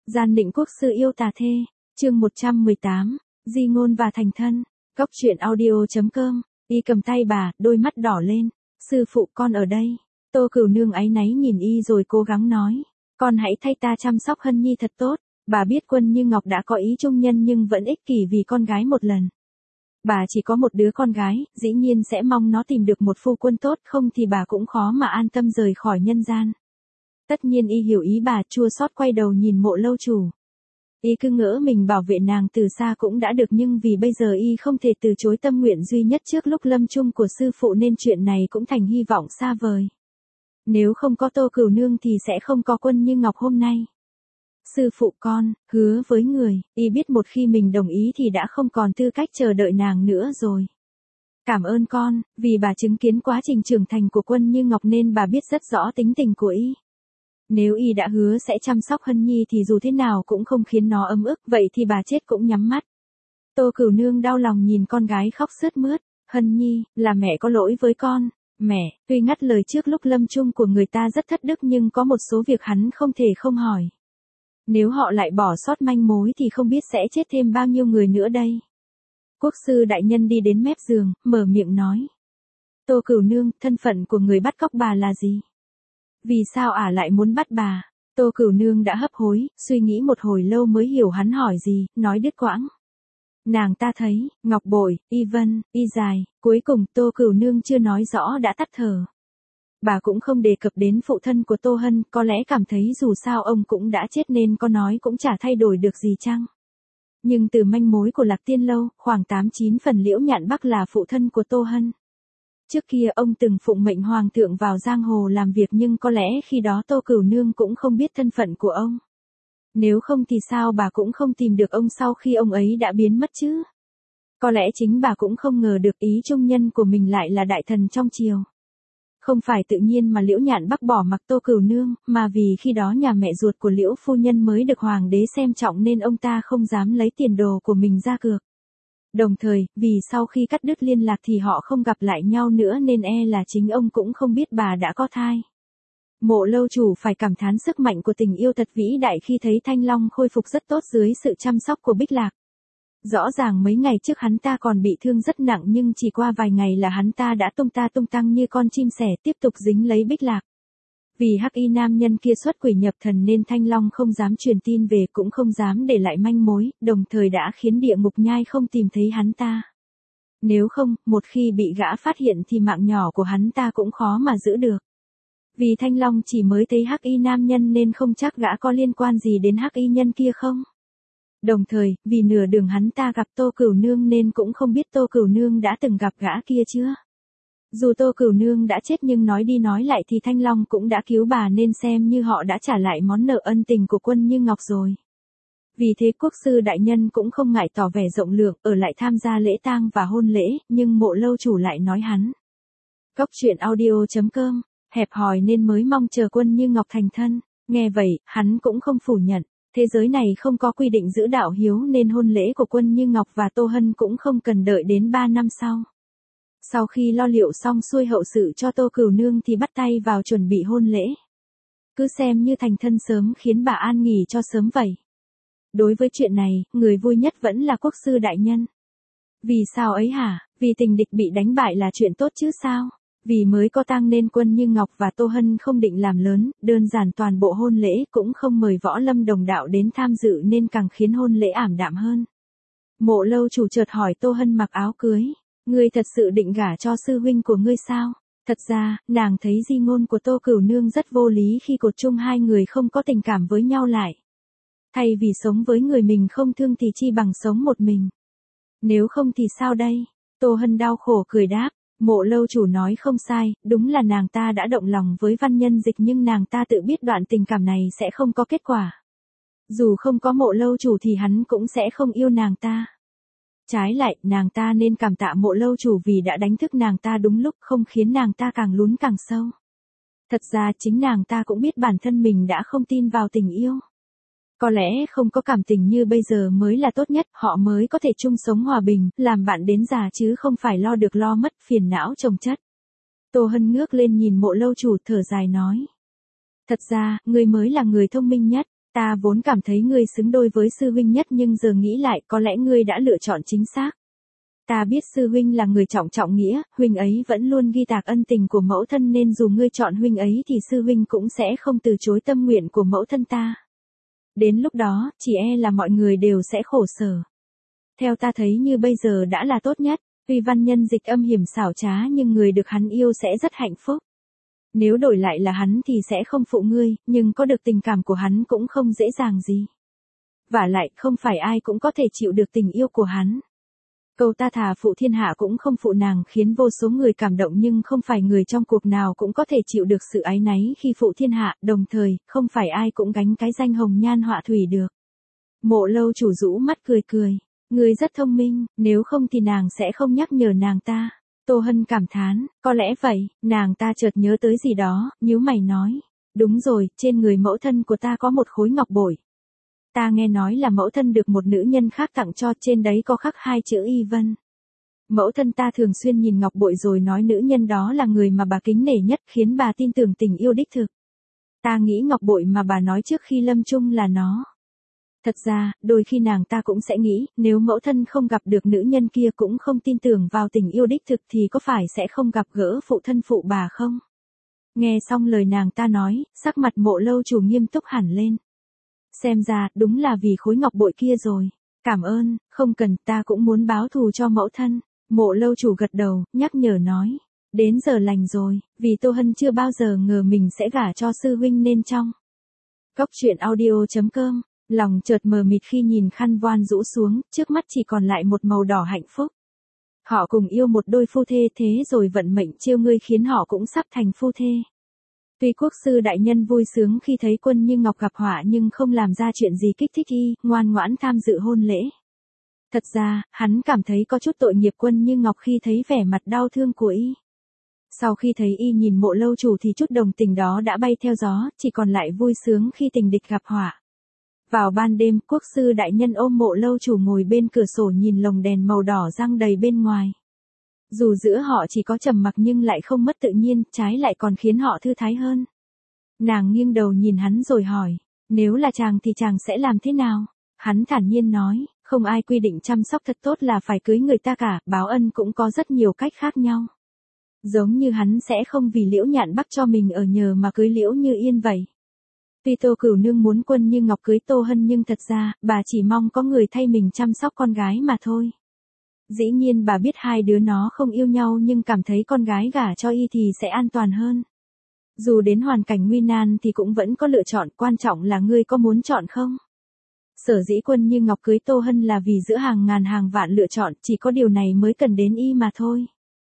Gian định quốc sư yêu tà thê, chương 118, di ngôn và thành thân. Góc truyện audio.com. Y cầm tay bà, đôi mắt đỏ lên. Sư phụ con ở đây. Tô Cửu Nương áy náy nhìn y rồi cố gắng nói. Con hãy thay ta chăm sóc Hân Nhi thật tốt. Bà biết Quân Như Ngọc đã có ý trung nhân nhưng vẫn ích kỷ vì con gái một lần. Bà chỉ có một đứa con gái, dĩ nhiên sẽ mong nó tìm được một phu quân tốt, không thì bà cũng khó mà an tâm rời khỏi nhân gian. Tất nhiên y hiểu ý bà, chua xót quay đầu nhìn Mộ lâu chủ. Y cứ ngỡ mình bảo vệ nàng từ xa cũng đã được, nhưng vì bây giờ y không thể từ chối tâm nguyện duy nhất trước lúc lâm chung của sư phụ nên chuyện này cũng thành hy vọng xa vời. Nếu không có Tô Cửu Nương thì sẽ không có Quân Như Ngọc hôm nay. Sư phụ con, hứa với người, y biết một khi mình đồng ý thì đã không còn tư cách chờ đợi nàng nữa rồi. Cảm ơn con, vì bà chứng kiến quá trình trưởng thành của Quân Như Ngọc nên bà biết rất rõ tính tình của y. Nếu y đã hứa sẽ chăm sóc Hân Nhi thì dù thế nào cũng không khiến nó ấm ức, vậy thì bà chết cũng nhắm mắt. Tô Cửu Nương đau lòng nhìn con gái khóc sướt mướt. Hân Nhi, là mẹ có lỗi với con. Mẹ, tuy ngắt lời trước lúc lâm chung của người ta rất thất đức nhưng có một số việc hắn không thể không hỏi. Nếu họ lại bỏ sót manh mối thì không biết sẽ chết thêm bao nhiêu người nữa đây. Quốc sư đại nhân đi đến mép giường, mở miệng nói. Tô Cửu Nương, thân phận của người bắt cóc bà là gì? Vì sao ả lại muốn bắt bà? Tô Cửu Nương đã hấp hối, suy nghĩ một hồi lâu mới hiểu hắn hỏi gì, nói đứt quãng. Nàng ta thấy, ngọc bội, y vân, y dài, cuối cùng Tô Cửu Nương chưa nói rõ đã tắt thở. Bà cũng không đề cập đến phụ thân của Tô Hân, có lẽ cảm thấy dù sao ông cũng đã chết nên có nói cũng chả thay đổi được gì chăng. Nhưng từ manh mối của Lạc Tiên Lâu, khoảng 8-9 phần Liễu Nhạn Bắc là phụ thân của Tô Hân. Trước kia ông từng phụng mệnh hoàng thượng vào giang hồ làm việc nhưng có lẽ khi đó Tô Cửu Nương cũng không biết thân phận của ông. Nếu không thì sao bà cũng không tìm được ông sau khi ông ấy đã biến mất chứ? Có lẽ chính bà cũng không ngờ được ý trung nhân của mình lại là đại thần trong triều. Không phải tự nhiên mà Liễu Nhạn Bắc bỏ mặc Tô Cửu Nương, mà vì khi đó nhà mẹ ruột của Liễu phu nhân mới được hoàng đế xem trọng nên ông ta không dám lấy tiền đồ của mình ra cược. Đồng thời, vì sau khi cắt đứt liên lạc thì họ không gặp lại nhau nữa nên là chính ông cũng không biết bà đã có thai. Mộ lâu chủ phải cảm thán sức mạnh của tình yêu thật vĩ đại khi thấy Thanh Long khôi phục rất tốt dưới sự chăm sóc của Bích Lạc. Rõ ràng mấy ngày trước hắn ta còn bị thương rất nặng nhưng chỉ qua vài ngày là hắn ta đã tung tăng như con chim sẻ tiếp tục dính lấy Bích Lạc. Vì hắc y nam nhân kia xuất quỷ nhập thần nên Thanh Long không dám truyền tin về cũng không dám để lại manh mối, đồng thời đã khiến địa ngục nhai không tìm thấy hắn ta. Nếu không, một khi bị gã phát hiện thì mạng nhỏ của hắn ta cũng khó mà giữ được. Vì Thanh Long chỉ mới thấy hắc y nam nhân nên không chắc gã có liên quan gì đến hắc y nhân kia không. Đồng thời, vì nửa đường hắn ta gặp Tô Cửu Nương nên cũng không biết Tô Cửu Nương đã từng gặp gã kia chưa. Dù Tô Cửu Nương đã chết nhưng nói đi nói lại thì Thanh Long cũng đã cứu bà nên xem như họ đã trả lại món nợ ân tình của Quân Như Ngọc rồi. Vì thế quốc sư đại nhân cũng không ngại tỏ vẻ rộng lượng ở lại tham gia lễ tang và hôn lễ, nhưng Mộ lâu chủ lại nói hắn. Góc truyện audio.com, hẹp hòi nên mới mong chờ Quân Như Ngọc thành thân. Nghe vậy, hắn cũng không phủ nhận. Thế giới này không có quy định giữ đạo hiếu nên hôn lễ của Quân Như Ngọc và Tô Hân cũng không cần đợi đến 3 năm sau. Sau khi lo liệu xong xuôi hậu sự cho Tô Cửu Nương thì bắt tay vào chuẩn bị hôn lễ. Cứ xem như thành thân sớm khiến bà an nghỉ cho sớm vậy. Đối với chuyện này, người vui nhất vẫn là quốc sư đại nhân. Vì sao ấy hả? Vì tình địch bị đánh bại là chuyện tốt chứ sao? Vì mới có tang nên Quân Như Ngọc và Tô Hân không định làm lớn, đơn giản toàn bộ hôn lễ cũng không mời võ lâm đồng đạo đến tham dự nên càng khiến hôn lễ ảm đạm hơn. Mộ lâu chủ chợt hỏi Tô Hân mặc áo cưới. Ngươi thật sự định gả cho sư huynh của ngươi sao? Thật ra, nàng thấy di ngôn của Tô Cửu Nương rất vô lý khi cột chung hai người không có tình cảm với nhau lại. Thay vì sống với người mình không thương thì chi bằng sống một mình. Nếu không thì sao đây? Tô Hân đau khổ cười đáp. Mộ lâu chủ nói không sai, đúng là nàng ta đã động lòng với Văn Nhân Dịch nhưng nàng ta tự biết đoạn tình cảm này sẽ không có kết quả. Dù không có Mộ lâu chủ thì hắn cũng sẽ không yêu nàng ta. Trái lại, nàng ta nên cảm tạ Mộ lâu chủ vì đã đánh thức nàng ta đúng lúc không khiến nàng ta càng lún càng sâu. Thật ra chính nàng ta cũng biết bản thân mình đã không tin vào tình yêu. Có lẽ không có cảm tình như bây giờ mới là tốt nhất, họ mới có thể chung sống hòa bình, làm bạn đến già chứ không phải lo được lo mất, phiền não chồng chất. Tô Hân ngước lên nhìn Mộ lâu chủ thở dài nói. Thật ra, ngươi mới là người thông minh nhất, Ta vốn cảm thấy ngươi xứng đôi với sư huynh nhất nhưng giờ nghĩ lại có lẽ ngươi đã lựa chọn chính xác. Ta biết sư huynh là người trọng trọng nghĩa, huynh ấy vẫn luôn ghi tạc ân tình của mẫu thân nên dù ngươi chọn huynh ấy thì sư huynh cũng sẽ không từ chối tâm nguyện của mẫu thân ta. Đến lúc đó, chỉ e là mọi người đều sẽ khổ sở. Theo ta thấy như bây giờ đã là tốt nhất, tuy văn nhân dịch âm hiểm xảo trá nhưng người được hắn yêu sẽ rất hạnh phúc. Nếu đổi lại là hắn thì sẽ không phụ ngươi, nhưng có được tình cảm của hắn cũng không dễ dàng gì. Vả lại, không phải ai cũng có thể chịu được tình yêu của hắn. Câu ta thà phụ thiên hạ cũng không phụ nàng khiến vô số người cảm động nhưng không phải người trong cuộc nào cũng có thể chịu được sự áy náy khi phụ thiên hạ, đồng thời, không phải ai cũng gánh cái danh hồng nhan họa thủy được. Mộ Lâu chủ rũ mắt cười cười. Ngươi rất thông minh, nếu không thì nàng sẽ không nhắc nhở nàng ta. Tô Hân cảm thán, có lẽ vậy, nàng ta chợt nhớ tới gì đó, nhíu mày nói. Đúng rồi, trên người mẫu thân của ta có một khối ngọc bội. Ta nghe nói là mẫu thân được một nữ nhân khác tặng cho, trên đấy có khắc 2 chữ Y Vân. Mẫu thân ta thường xuyên nhìn ngọc bội rồi nói nữ nhân đó là người mà bà kính nể nhất khiến bà tin tưởng tình yêu đích thực. Ta nghĩ ngọc bội mà bà nói trước khi lâm chung là nó. Thật ra, đôi khi nàng ta cũng sẽ nghĩ, nếu mẫu thân không gặp được nữ nhân kia cũng không tin tưởng vào tình yêu đích thực thì có phải sẽ không gặp gỡ phụ thân phụ bà không? Nghe xong lời nàng ta nói, sắc mặt Mộ Lâu chủ nghiêm túc hẳn lên. Xem ra, đúng là vì khối ngọc bội kia rồi. Cảm ơn, không cần, ta cũng muốn báo thù cho mẫu thân. Mộ Lâu chủ gật đầu, nhắc nhở nói. Đến giờ lành rồi, vì Tô Hân chưa bao giờ ngờ mình sẽ gả cho sư huynh nên trong. Cốc truyện audio.com, lòng chợt mờ mịt khi nhìn khăn voan rũ xuống, trước mắt chỉ còn lại một màu đỏ hạnh phúc. Họ cùng yêu một đôi phu thê thế rồi vận mệnh trêu ngươi khiến họ cũng sắp thành phu thê. Tuy quốc sư đại nhân vui sướng khi thấy Quân Như Ngọc gặp họa nhưng không làm ra chuyện gì kích thích y, ngoan ngoãn tham dự hôn lễ. Thật ra, hắn cảm thấy có chút tội nghiệp Quân Như Ngọc khi thấy vẻ mặt đau thương của y. Sau khi thấy y nhìn Mộ Lâu chủ thì chút đồng tình đó đã bay theo gió, chỉ còn lại vui sướng khi tình địch gặp họa. Vào ban đêm, quốc sư đại nhân ôm Mộ Lâu chủ ngồi bên cửa sổ nhìn lồng đèn màu đỏ răng đầy bên ngoài. Dù giữa họ chỉ có trầm mặc nhưng lại không mất tự nhiên, trái lại còn khiến họ thư thái hơn. Nàng nghiêng đầu nhìn hắn rồi hỏi, nếu là chàng thì chàng sẽ làm thế nào? Hắn thản nhiên nói, không ai quy định chăm sóc thật tốt là phải cưới người ta cả, báo ân cũng có rất nhiều cách khác nhau. Giống như hắn sẽ không vì Liễu Nhạn Bắc cho mình ở nhờ mà cưới Liễu Như Yên vậy. Tuy Tô Cửu Nương muốn Quân Như Ngọc cưới Tô Hân nhưng thật ra, bà chỉ mong có người thay mình chăm sóc con gái mà thôi. Dĩ nhiên bà biết hai đứa nó không yêu nhau nhưng cảm thấy con gái gả cho y thì sẽ an toàn hơn. Dù đến hoàn cảnh nguy nan thì cũng vẫn có lựa chọn, quan trọng là ngươi có muốn chọn không? Sở dĩ Quân Như Ngọc cưới Tô Hân là vì giữa hàng ngàn hàng vạn lựa chọn, chỉ có điều này mới cần đến y mà thôi.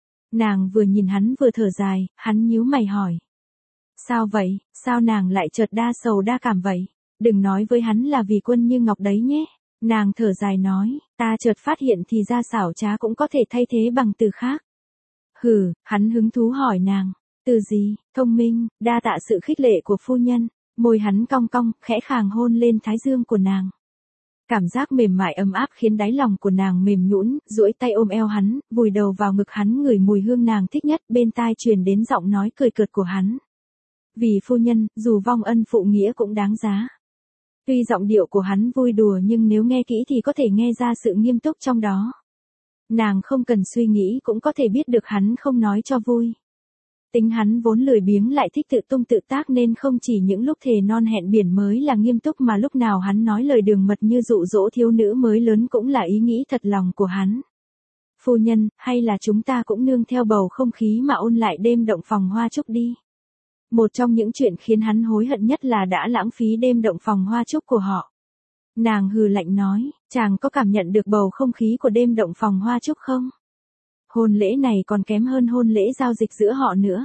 Nàng vừa nhìn hắn vừa thở dài, hắn nhíu mày hỏi. Sao vậy, sao nàng lại chợt đa sầu đa cảm vậy? Đừng nói với hắn là vì Quân Như Ngọc đấy nhé. Nàng thở dài nói, ta chợt phát hiện thì ra xảo trá cũng có thể thay thế bằng từ khác. Hừ, hắn hứng thú hỏi nàng, từ gì? Thông minh, đa tạ sự khích lệ của phu nhân. Môi hắn cong cong, khẽ khàng hôn lên thái dương của nàng. Cảm giác mềm mại ấm áp khiến đáy lòng của nàng mềm nhũn, duỗi tay ôm eo hắn, vùi đầu vào ngực hắn ngửi mùi hương nàng thích nhất, bên tai truyền đến giọng nói cười cợt của hắn. Vì phu nhân, dù vong ân phụ nghĩa cũng đáng giá. Tuy giọng điệu của hắn vui đùa nhưng nếu nghe kỹ thì có thể nghe ra sự nghiêm túc trong đó. Nàng không cần suy nghĩ cũng có thể biết được hắn không nói cho vui. Tính hắn vốn lười biếng lại thích tự tung tự tác nên không chỉ những lúc thề non hẹn biển mới là nghiêm túc mà lúc nào hắn nói lời đường mật như dụ dỗ thiếu nữ mới lớn cũng là ý nghĩ thật lòng của hắn. Phu nhân, hay là chúng ta cũng nương theo bầu không khí mà ôn lại đêm động phòng hoa trúc đi. Một trong những chuyện khiến hắn hối hận nhất là đã lãng phí đêm động phòng hoa trúc của họ. Nàng hừ lạnh nói, chàng có cảm nhận được bầu không khí của đêm động phòng hoa trúc không? Hôn lễ này còn kém hơn hôn lễ giao dịch giữa họ nữa.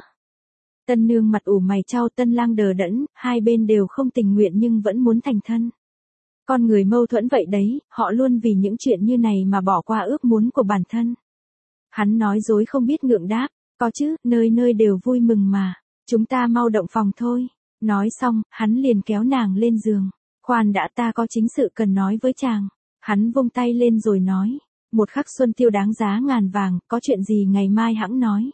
Tân nương mặt ủ mày chau, tân lang đờ đẫn, hai bên đều không tình nguyện nhưng vẫn muốn thành thân. Con người mâu thuẫn vậy đấy, họ luôn vì những chuyện như này mà bỏ qua ước muốn của bản thân. Hắn nói dối không biết ngượng đáp, có chứ, nơi nơi đều vui mừng mà. Chúng ta mau động phòng thôi. Nói xong, hắn liền kéo nàng lên giường. Khoan đã, ta có chính sự cần nói với chàng. Hắn vung tay lên rồi nói. Một khắc xuân tiêu đáng giá ngàn vàng, có chuyện gì ngày mai hẵng nói.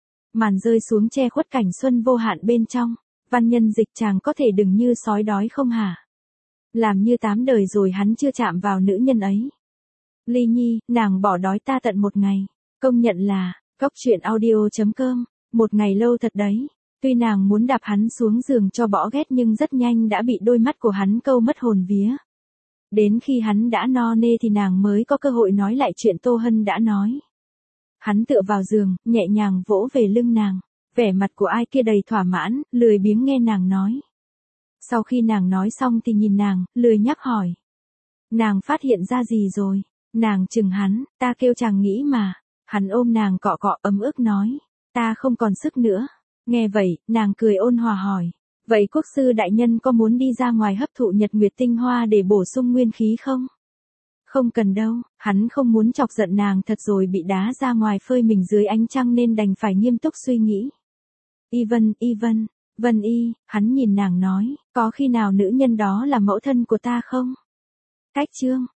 Màn rơi xuống che khuất cảnh xuân vô hạn bên trong. Văn nhân dịch chàng có thể đừng như sói đói không hả? Làm như 8 đời rồi hắn chưa chạm vào nữ nhân ấy. Ly Nhi, nàng bỏ đói ta tận một ngày. Công nhận là, cóc truyện audio.com, một ngày lâu thật đấy. Tuy nàng muốn đạp hắn xuống giường cho bỏ ghét nhưng rất nhanh đã bị đôi mắt của hắn câu mất hồn vía. Đến khi hắn đã no nê thì nàng mới có cơ hội nói lại chuyện Tô Hân đã nói. Hắn tựa vào giường, nhẹ nhàng vỗ về lưng nàng. Vẻ mặt của ai kia đầy thỏa mãn, lười biếng nghe nàng nói. Sau khi nàng nói xong thì nhìn nàng, lười nhắc hỏi. Nàng phát hiện ra gì rồi? Nàng chừng hắn, ta kêu chàng nghĩ mà. Hắn ôm nàng cọ cọ ấm ức nói. Ta không còn sức nữa. Nghe vậy, nàng cười ôn hòa hỏi. Vậy quốc sư đại nhân có muốn đi ra ngoài hấp thụ nhật nguyệt tinh hoa để bổ sung nguyên khí không? Không cần đâu, hắn không muốn chọc giận nàng thật rồi bị đá ra ngoài phơi mình dưới ánh trăng nên đành phải nghiêm túc suy nghĩ. Vân y, hắn nhìn nàng nói, có khi nào nữ nhân đó là mẫu thân của ta không? Cách chương